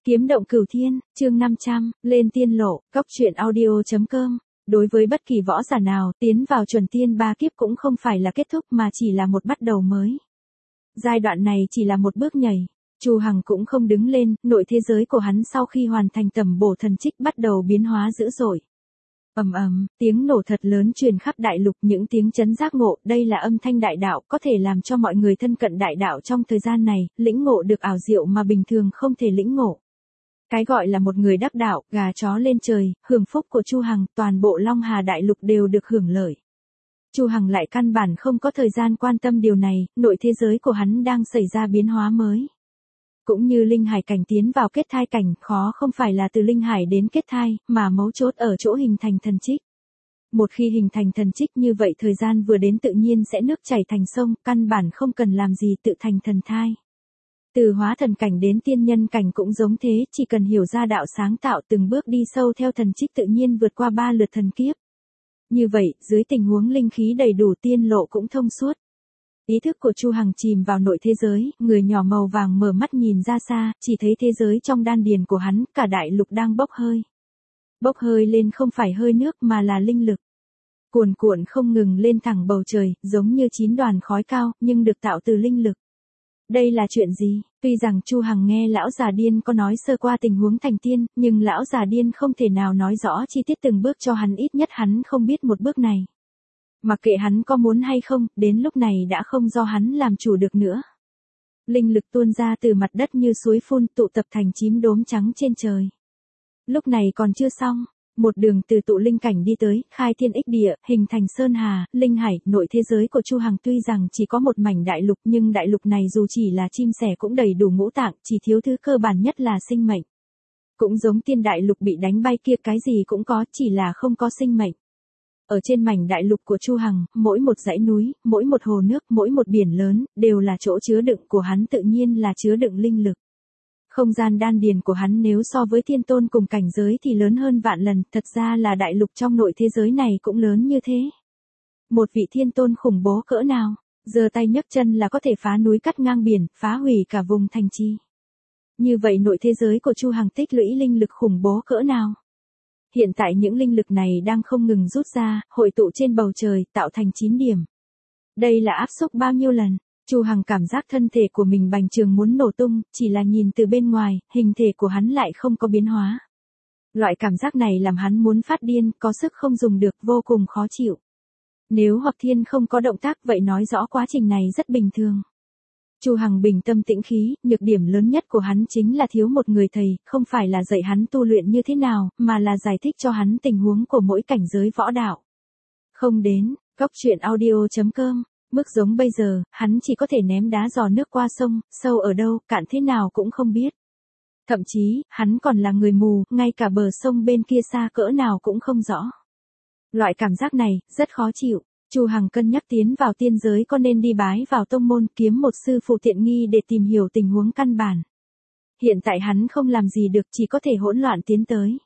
Kiếm động cửu thiên, chương 500, lên tiên lộ, góc truyện audio.com. Đối với bất kỳ võ giả nào, tiến vào chuẩn tiên ba kiếp cũng không phải là kết thúc mà chỉ là một bắt đầu mới. Giai đoạn này chỉ là một bước nhảy. Chu Hằng cũng không đứng lên, nội thế giới của hắn sau khi hoàn thành tầm bổ thần trích bắt đầu biến hóa dữ dội. Ầm ầm, tiếng nổ thật lớn truyền khắp đại lục, những tiếng chấn giác ngộ, đây là âm thanh đại đạo, có thể làm cho mọi người thân cận đại đạo trong thời gian này, lĩnh ngộ được ảo diệu mà bình thường không thể lĩnh ngộ. Cái gọi là một người đắc đạo, gà chó lên trời, hưởng phúc của Chu Hằng, toàn bộ Long Hà đại lục đều được hưởng lợi. Chu Hằng lại căn bản không có thời gian quan tâm điều này, nội thế giới của hắn đang xảy ra biến hóa mới. Cũng như linh hải cảnh tiến vào kết thai cảnh, khó không phải là từ linh hải đến kết thai, mà mấu chốt ở chỗ hình thành thần trích. Một khi hình thành thần trích như vậy thời gian vừa đến tự nhiên sẽ nước chảy thành sông, căn bản không cần làm gì tự thành thần thai. Từ hóa thần cảnh đến tiên nhân cảnh cũng giống thế, chỉ cần hiểu ra đạo sáng tạo từng bước đi sâu theo thần trích tự nhiên vượt qua 3 lượt thần kiếp. Như vậy, dưới tình huống linh khí đầy đủ tiên lộ cũng thông suốt. Ý thức của Chu Hằng chìm vào nội thế giới, người nhỏ màu vàng mở mắt nhìn ra xa, chỉ thấy thế giới trong đan điền của hắn, cả đại lục đang bốc hơi. Bốc hơi lên không phải hơi nước mà là linh lực. Cuồn cuộn không ngừng lên thẳng bầu trời, giống như 9 đoàn khói cao, nhưng được tạo từ linh lực. Đây là chuyện gì? Tuy rằng Chu Hằng nghe lão già điên có nói sơ qua tình huống thành tiên, nhưng lão già điên không thể nào nói rõ chi tiết từng bước cho hắn, ít nhất hắn không biết một bước này. Mặc kệ hắn có muốn hay không, đến lúc này đã không do hắn làm chủ được nữa. Linh lực tuôn ra từ mặt đất như suối phun, tụ tập thành 9 đốm trắng trên trời. Lúc này còn chưa xong, một đường từ tụ linh cảnh đi tới, khai thiên ích địa, hình thành sơn hà, linh hải, nội thế giới của Chu Hằng tuy rằng chỉ có một mảnh đại lục nhưng đại lục này dù chỉ là chim sẻ cũng đầy đủ ngũ tạng, chỉ thiếu thứ cơ bản nhất là sinh mệnh. Cũng giống tiên đại lục bị đánh bay kia, cái gì cũng có, chỉ là không có sinh mệnh. Ở trên mảnh đại lục của Chu Hằng, mỗi một dãy núi, mỗi một hồ nước, mỗi một biển lớn, đều là chỗ chứa đựng của hắn, tự nhiên là chứa đựng linh lực. Không gian đan điền của hắn nếu so với thiên tôn cùng cảnh giới thì lớn hơn vạn lần, thật ra là đại lục trong nội thế giới này cũng lớn như thế. Một vị thiên tôn khủng bố cỡ nào, giơ tay nhấc chân là có thể phá núi cắt ngang biển, phá hủy cả vùng thành trì. Như vậy nội thế giới của Chu Hằng tích lũy linh lực khủng bố cỡ nào. Hiện tại những linh lực này đang không ngừng rút ra, hội tụ trên bầu trời, tạo thành 9 điểm. Đây là áp xúc bao nhiêu lần? Chu Hằng cảm giác thân thể của mình bành trướng muốn nổ tung, chỉ là nhìn từ bên ngoài, hình thể của hắn lại không có biến hóa. Loại cảm giác này làm hắn muốn phát điên, có sức không dùng được, vô cùng khó chịu. Nếu Hoặc Thiên không có động tác vậy nói rõ quá trình này rất bình thường. Chu Hằng bình tâm tĩnh khí, nhược điểm lớn nhất của hắn chính là thiếu một người thầy, không phải là dạy hắn tu luyện như thế nào, mà là giải thích cho hắn tình huống của mỗi cảnh giới võ đạo. Không đến, góc truyện audio.com. Mức giống bây giờ, hắn chỉ có thể ném đá giò nước qua sông, sâu ở đâu, cạn thế nào cũng không biết. Thậm chí, hắn còn là người mù, ngay cả bờ sông bên kia xa cỡ nào cũng không rõ. Loại cảm giác này, rất khó chịu. Chu Hằng cân nhắc tiến vào tiên giới có nên đi bái vào tông môn kiếm một sư phụ tiện nghi để tìm hiểu tình huống căn bản. Hiện tại hắn không làm gì được, chỉ có thể hỗn loạn tiến tới.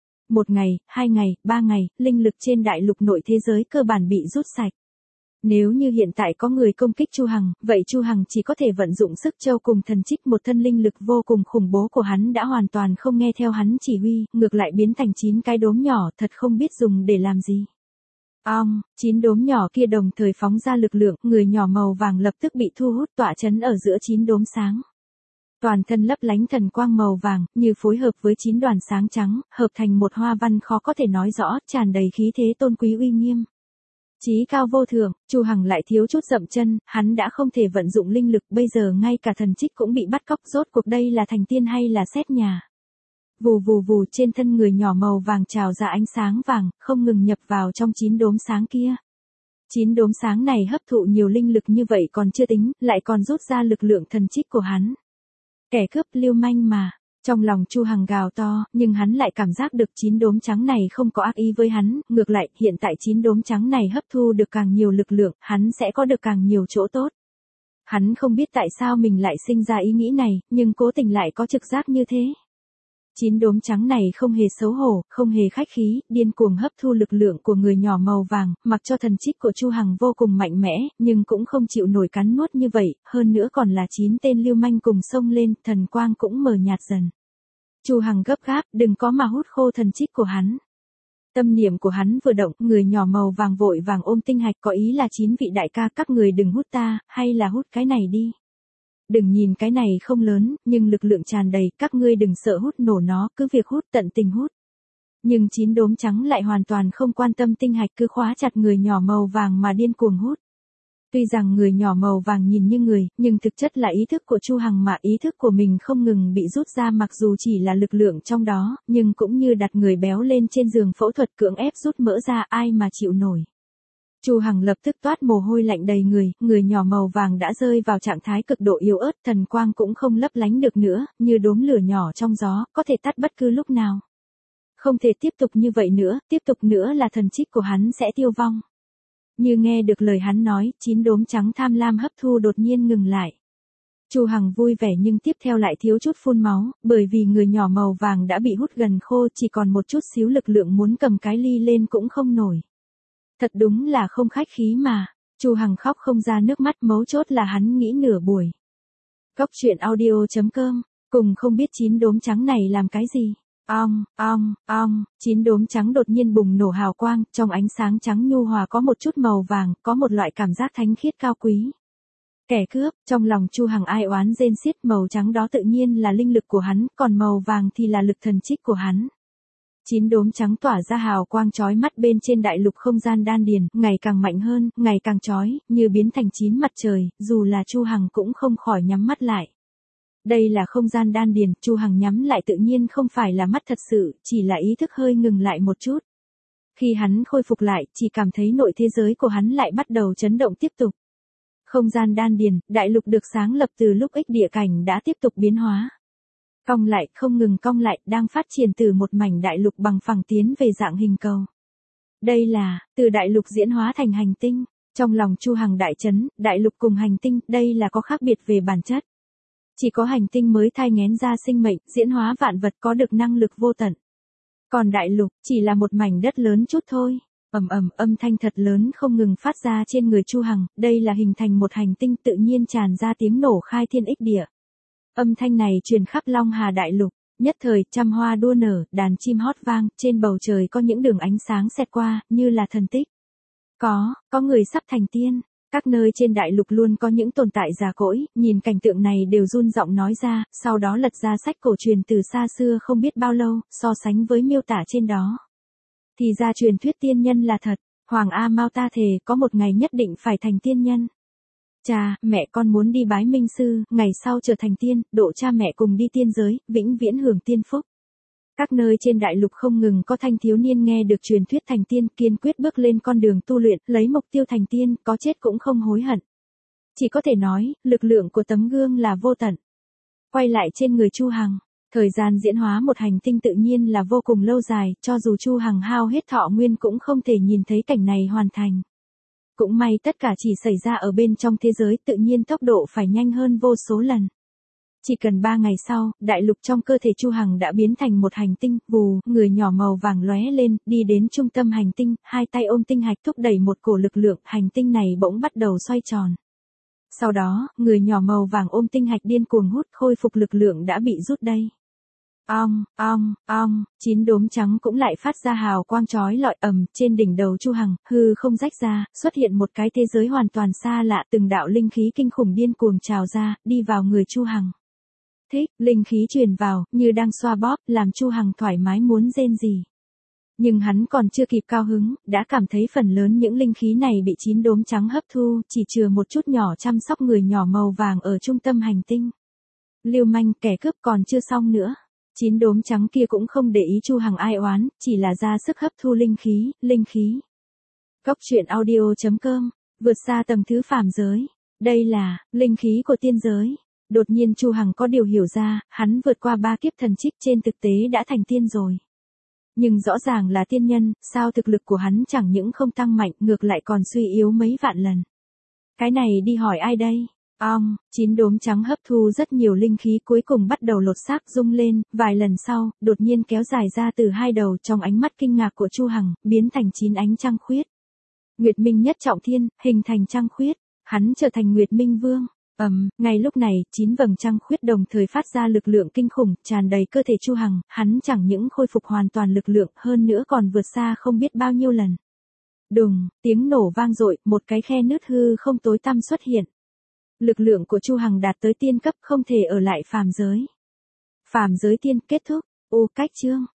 1 ngày, 2 ngày, 3 ngày, linh lực trên đại lục nội thế giới cơ bản bị rút sạch. Nếu như hiện tại có người công kích Chu Hằng, vậy Chu Hằng chỉ có thể vận dụng sức châu cùng thần trích, một thân linh lực vô cùng khủng bố của hắn đã hoàn toàn không nghe theo hắn chỉ huy, ngược lại biến thành 9 cái đốm nhỏ, thật không biết dùng để làm gì. 9 đốm nhỏ kia đồng thời phóng ra lực lượng, người nhỏ màu vàng lập tức bị thu hút tọa chấn ở giữa 9 đốm sáng. Toàn thân lấp lánh thần quang màu vàng, như phối hợp với 9 đoàn sáng trắng, hợp thành một hoa văn khó có thể nói rõ, tràn đầy khí thế tôn quý uy nghiêm. Chí cao vô thượng, Chu Hằng lại thiếu chút dậm chân, hắn đã không thể vận dụng linh lực, bây giờ ngay cả thần trích cũng bị bắt cóc, rốt cuộc đây là thành tiên hay là xét nhà. Vù vù vù, trên thân người nhỏ màu vàng trào ra ánh sáng vàng, không ngừng nhập vào trong 9 đốm sáng kia. 9 đốm sáng này hấp thụ nhiều linh lực như vậy còn chưa tính, lại còn rút ra lực lượng thần trích của hắn. Kẻ cướp lưu manh mà. Trong lòng Chu Hằng gào to, nhưng hắn lại cảm giác được 9 đốm trắng này không có ác ý với hắn, ngược lại, hiện tại 9 đốm trắng này hấp thu được càng nhiều lực lượng, hắn sẽ có được càng nhiều chỗ tốt. Hắn không biết tại sao mình lại sinh ra ý nghĩ này, nhưng cố tình lại có trực giác như thế. 9 đốm trắng này không hề xấu hổ, không hề khách khí, điên cuồng hấp thu lực lượng của người nhỏ màu vàng, mặc cho thần trích của Chu Hằng vô cùng mạnh mẽ, nhưng cũng không chịu nổi cắn nuốt như vậy, hơn nữa còn là 9 tên lưu manh cùng xông lên, thần quang cũng mờ nhạt dần. Chu Hằng gấp gáp, đừng có mà hút khô thần trích của hắn. Tâm niệm của hắn vừa động, người nhỏ màu vàng vội vàng ôm tinh hạch, có ý là 9 vị đại ca, các người đừng hút ta, hay là hút cái này đi. Đừng nhìn cái này không lớn, nhưng lực lượng tràn đầy, các ngươi đừng sợ hút nổ nó, cứ việc hút, tận tình hút. Nhưng 9 đốm trắng lại hoàn toàn không quan tâm tinh hạch, cứ khóa chặt người nhỏ màu vàng mà điên cuồng hút. Tuy rằng người nhỏ màu vàng nhìn như người, nhưng thực chất là ý thức của Chu Hằng, mà ý thức của mình không ngừng bị rút ra, mặc dù chỉ là lực lượng trong đó, nhưng cũng như đặt người béo lên trên giường phẫu thuật cưỡng ép rút mỡ ra, ai mà chịu nổi. Chu Hằng lập tức toát mồ hôi lạnh đầy người nhỏ màu vàng đã rơi vào trạng thái cực độ yếu ớt, thần quang cũng không lấp lánh được nữa, như đốm lửa nhỏ trong gió, có thể tắt bất cứ lúc nào. Không thể tiếp tục như vậy nữa, tiếp tục nữa là thần trích của hắn sẽ tiêu vong. Như nghe được lời hắn nói, 9 đốm trắng tham lam hấp thu đột nhiên ngừng lại. Chu Hằng vui vẻ nhưng tiếp theo lại thiếu chút phun máu, bởi vì người nhỏ màu vàng đã bị hút gần khô, chỉ còn một chút xíu lực lượng, muốn cầm cái ly lên cũng không nổi. Thật đúng là không khách khí mà. Chu Hằng khóc không ra nước mắt, mấu chốt là hắn nghĩ nửa buổi. Cóc truyện audio.com, cùng không biết 9 đốm trắng này làm cái gì. Ong, 9 đốm trắng đột nhiên bùng nổ hào quang, trong ánh sáng trắng nhu hòa có một chút màu vàng, có một loại cảm giác thánh khiết cao quý. Kẻ cướp, trong lòng Chu Hằng ai oán rên xiết, màu trắng đó tự nhiên là linh lực của hắn, còn màu vàng thì là lực thần trích của hắn. 9 đốm trắng tỏa ra hào quang chói mắt bên trên đại lục không gian đan điền, ngày càng mạnh hơn, ngày càng chói, như biến thành 9 mặt trời, dù là Chu Hằng cũng không khỏi nhắm mắt lại. Đây là không gian đan điền, Chu Hằng nhắm lại tự nhiên không phải là mắt thật sự, chỉ là ý thức hơi ngừng lại một chút. Khi hắn khôi phục lại, chỉ cảm thấy nội thế giới của hắn lại bắt đầu chấn động tiếp tục. Không gian đan điền, đại lục được sáng lập từ lúc ích địa cảnh đã tiếp tục biến hóa. Cong lại, không ngừng cong lại, đang phát triển từ một mảnh đại lục bằng phẳng tiến về dạng hình cầu. Đây là, từ đại lục diễn hóa thành hành tinh. Trong lòng Chu Hằng đại chấn, đại lục cùng hành tinh, đây là có khác biệt về bản chất. Chỉ có hành tinh mới thai nghén ra sinh mệnh, diễn hóa vạn vật, có được năng lực vô tận. Còn đại lục, chỉ là một mảnh đất lớn chút thôi. Âm thanh thật lớn không ngừng phát ra trên người Chu Hằng, đây là hình thành một hành tinh, tự nhiên tràn ra tiếng nổ khai thiên ích địa. Âm thanh này truyền khắp Long Hà đại lục, nhất thời trăm hoa đua nở, đàn chim hót vang, trên bầu trời có những đường ánh sáng xẹt qua, như là thần tích. Có người sắp thành tiên. Các nơi trên đại lục luôn có những tồn tại già cỗi, nhìn cảnh tượng này đều run giọng nói ra, sau đó lật ra sách cổ truyền từ xa xưa không biết bao lâu, so sánh với miêu tả trên đó. Thì ra truyền thuyết tiên nhân là thật, Hoàng A Mao ta thề có một ngày nhất định phải thành tiên nhân. Cha, mẹ con muốn đi bái minh sư, ngày sau trở thành tiên, độ cha mẹ cùng đi tiên giới, vĩnh viễn hưởng tiên phúc. Các nơi trên đại lục không ngừng có thanh thiếu niên nghe được truyền thuyết thành tiên, kiên quyết bước lên con đường tu luyện, lấy mục tiêu thành tiên, có chết cũng không hối hận. Chỉ có thể nói, lực lượng của tấm gương là vô tận. Quay lại trên người Chu Hằng, thời gian diễn hóa một hành tinh tự nhiên là vô cùng lâu dài, cho dù Chu Hằng hao hết thọ nguyên cũng không thể nhìn thấy cảnh này hoàn thành. Cũng may tất cả chỉ xảy ra ở bên trong thế giới, tự nhiên tốc độ phải nhanh hơn vô số lần. Chỉ cần 3 ngày sau, đại lục trong cơ thể Chu Hằng đã biến thành một hành tinh, vù, người nhỏ màu vàng lóe lên, đi đến trung tâm hành tinh, hai tay ôm tinh hạch thúc đẩy một cổ lực lượng, hành tinh này bỗng bắt đầu xoay tròn. Sau đó, người nhỏ màu vàng ôm tinh hạch điên cuồng hút, khôi phục lực lượng đã bị rút đây. 9 đốm trắng cũng lại phát ra hào quang chói lọi, trên đỉnh đầu Chu Hằng, hư không rách ra, xuất hiện một cái thế giới hoàn toàn xa lạ, từng đạo linh khí kinh khủng điên cuồng trào ra, đi vào người Chu Hằng. Thích, linh khí truyền vào, như đang xoa bóp, làm Chu Hằng thoải mái muốn rên rỉ. Nhưng hắn còn chưa kịp cao hứng, đã cảm thấy phần lớn những linh khí này bị 9 đốm trắng hấp thu, chỉ chừa một chút nhỏ chăm sóc người nhỏ màu vàng ở trung tâm hành tinh. Lưu manh, kẻ cướp còn chưa xong nữa. 9 đốm trắng kia cũng không để ý Chu Hằng ai oán, chỉ là ra sức hấp thu linh khí. Cóc truyện audio.com, vượt xa tầng thứ phàm giới. Đây là, linh khí của tiên giới. Đột nhiên Chu Hằng có điều hiểu ra, hắn vượt qua 3 kiếp thần trích, trên thực tế đã thành tiên rồi. Nhưng rõ ràng là tiên nhân, sao thực lực của hắn chẳng những không tăng mạnh, ngược lại còn suy yếu mấy vạn lần. Cái này đi hỏi ai đây? 9 đốm trắng hấp thu rất nhiều linh khí, cuối cùng bắt đầu lột xác rung lên, vài lần sau, đột nhiên kéo dài ra từ hai đầu, trong ánh mắt kinh ngạc của Chu Hằng, biến thành 9 ánh trăng khuyết. Nguyệt Minh nhất trọng thiên, hình thành trăng khuyết, hắn trở thành Nguyệt Minh Vương. Ngay lúc này, 9 vầng trăng khuyết đồng thời phát ra lực lượng kinh khủng, tràn đầy cơ thể Chu Hằng, hắn chẳng những khôi phục hoàn toàn lực lượng, hơn nữa còn vượt xa không biết bao nhiêu lần. Đùng, tiếng nổ vang dội, một cái khe nứt hư không tối tăm xuất hiện. Lực lượng của Chu Hằng đạt tới tiên cấp, không thể ở lại phàm giới. Phàm giới tiên kết thúc, cách chương.